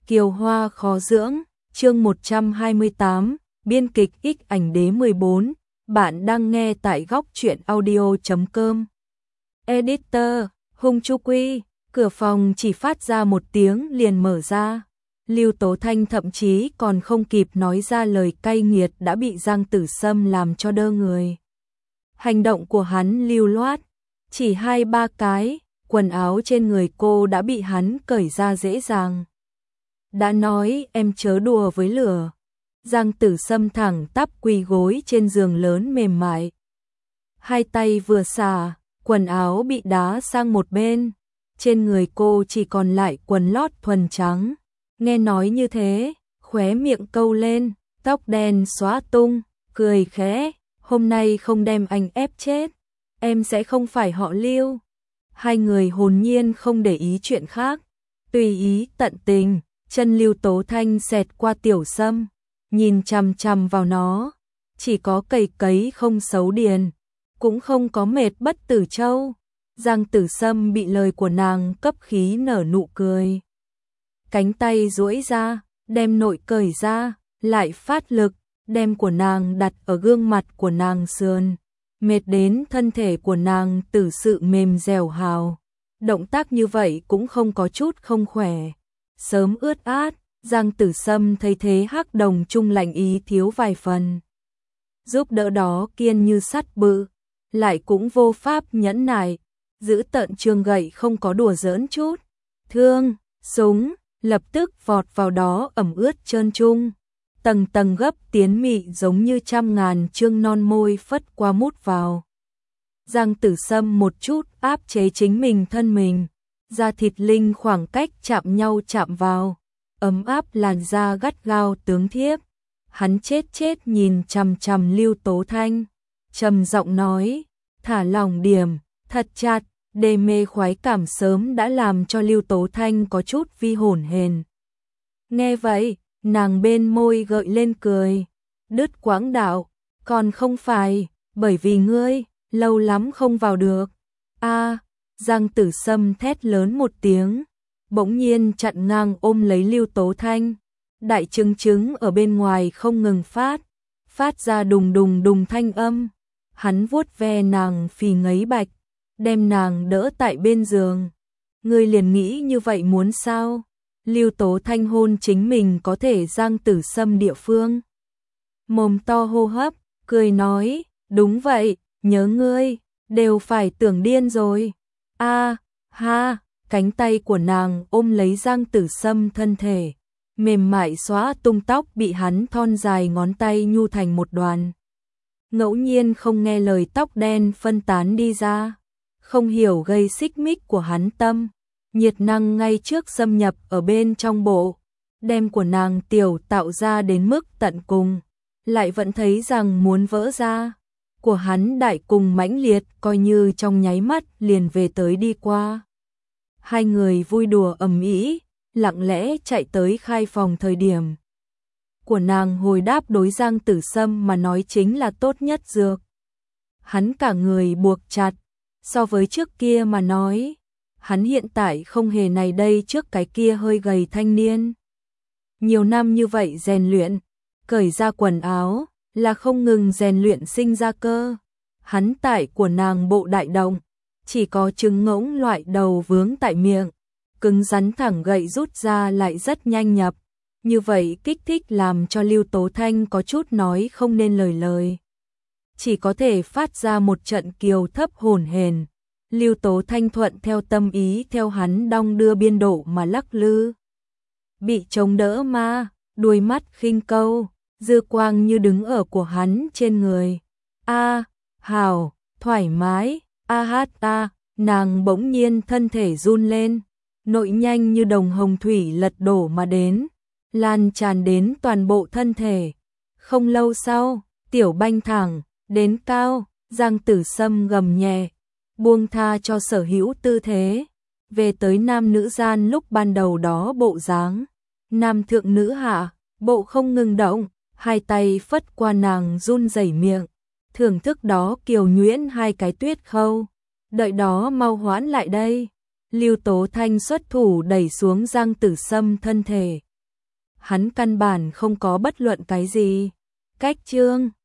Kiều hoa khó dưỡng, chương 128, biên kịch X ảnh đế 14, bạn đang nghe tại góc truyện audio.com. Editor, Hung Chu Quy, cửa phòng chỉ phát ra một tiếng liền mở ra. Lưu Tố Thanh thậm chí còn không kịp nói ra lời cay nghiệt đã bị Giang Tử Sâm làm cho đơ người. Hành động của hắn lưu loát, chỉ 2-3 cái, quần áo trên người cô đã bị hắn cởi ra dễ dàng. Đã nói em chớ đùa với lửa. Giang Tử Sâm thẳng tắp quỳ gối trên giường lớn mềm mại. Hai tay vừa xả, quần áo bị đá sang một bên. Trên người cô chỉ còn lại quần lót thuần trắng. Nghe nói như thế, khóe miệng câu lên, tóc đen xóa tung, cười khẽ. Hôm nay không đem anh ép chết, em sẽ không phải họ Lưu. Hai người hồn nhiên không để ý chuyện khác, tùy ý tận tình. Chân Lưu Tố Thanh xẹt qua Tiểu Sâm, nhìn chằm chằm vào nó, chỉ có cầy cấy không xấu điền, cũng không có mệt bất tử châu. Giang Tử Sâm bị lời của nàng cấp khí nở nụ cười. Cánh tay duỗi ra, đem nội cởi ra, lại phát lực, đem của nàng đặt ở gương mặt của nàng sườn, mệt đến thân thể của nàng tử sự mềm dẻo hào. Động tác như vậy cũng không có chút không khỏe. Sớm ướt át, Giang Tử Sâm thấy thế hắc đồng trung lạnh ý thiếu vài phần. Giúp đỡ đó kiên như sắt bự, lại cũng vô pháp nhẫn nại, giữ tận trường gậy không có đùa giỡn chút. Thương, súng, lập tức vọt vào đó ẩm ướt trơn trung. Tầng tầng gấp tiến mị giống như trăm ngàn chương non môi phất qua mút vào. Giang Tử Sâm một chút áp chế chính mình thân mình. Da thịt linh khoảng cách chạm nhau chạm vào, ấm áp làn da gắt gao tướng thiếp. Hắn chết nhìn chằm chằm Lưu Tố Thanh, trầm giọng nói, thả lỏng điểm, thật chặt. Đê mê khoái cảm sớm đã làm cho Lưu Tố Thanh có chút vi hồn hền. Nghe vậy, nàng bên môi gợi lên cười, đứt quãng đạo, còn không phải, bởi vì ngươi, lâu lắm không vào được. Giang Tử Sâm thét lớn một tiếng, bỗng nhiên chặn ngang ôm lấy Lưu Tố Thanh. Đại trứng ở bên ngoài không ngừng phát ra đùng đùng đùng thanh âm. Hắn vuốt ve nàng phì ngấy bạch, đem nàng đỡ tại bên giường. Ngươi liền nghĩ như vậy muốn sao? Lưu Tố Thanh hôn chính mình có thể Giang Tử Sâm địa phương. Mồm to hô hấp, cười nói, đúng vậy, nhớ ngươi, đều phải tưởng điên rồi. Cánh tay của nàng ôm lấy Giang Tử Sâm thân thể, mềm mại xóa tung tóc bị hắn thon dài ngón tay nhu thành một đoàn. Ngẫu nhiên không nghe lời tóc đen phân tán đi ra, không hiểu gây xích mích của hắn tâm, nhiệt năng ngay trước xâm nhập ở bên trong bộ, đem của nàng tiểu tạo ra đến mức tận cùng, lại vẫn thấy rằng muốn vỡ ra. Của hắn đại cùng mãnh liệt coi như trong nháy mắt liền về tới đi qua. Hai người vui đùa ầm ĩ, lặng lẽ chạy tới khai phòng thời điểm. Của nàng hồi đáp đối Giang Tử Sâm mà nói chính là tốt nhất dược. Hắn cả người buộc chặt, so với trước kia mà nói, hắn hiện tại không hề này đây trước cái kia hơi gầy thanh niên. Nhiều năm như vậy rèn luyện, cởi ra quần áo, là không ngừng rèn luyện sinh ra cơ. Hắn tại của nàng bộ đại động, chỉ có trứng ngỗng loại đầu vướng tại miệng, cứng rắn thẳng gậy rút ra lại rất nhanh nhập. Như vậy kích thích làm cho Lưu Tố Thanh có chút nói không nên lời. Chỉ có thể phát ra một trận kiều thấp hồn hền. Lưu Tố Thanh thuận theo tâm ý theo hắn đong đưa biên độ mà lắc lư. Bị chống đỡ ma, đuôi mắt khinh câu, dư quang như đứng ở của hắn trên người. Hào, thoải mái, nàng bỗng nhiên thân thể run lên, nội nhanh như đồng hồng thủy lật đổ mà đến, lan tràn đến toàn bộ thân thể. Không lâu sau, tiểu banh thẳng, đến cao, Giang Tử Sâm gầm nhẹ, buông tha cho sở hữu tư thế, về tới nam nữ gian lúc ban đầu đó bộ dáng, nam thượng nữ hạ, bộ không ngừng động, hai tay phất qua nàng run rẩy miệng, thưởng thức đó kiều nhuyễn hai cái tuyết khâu, đợi đó mau hoãn lại đây. Lưu Tố Thanh xuất thủ đẩy xuống Giang Tử Sâm thân thể, hắn căn bản không có bất luận cái gì. Cách chương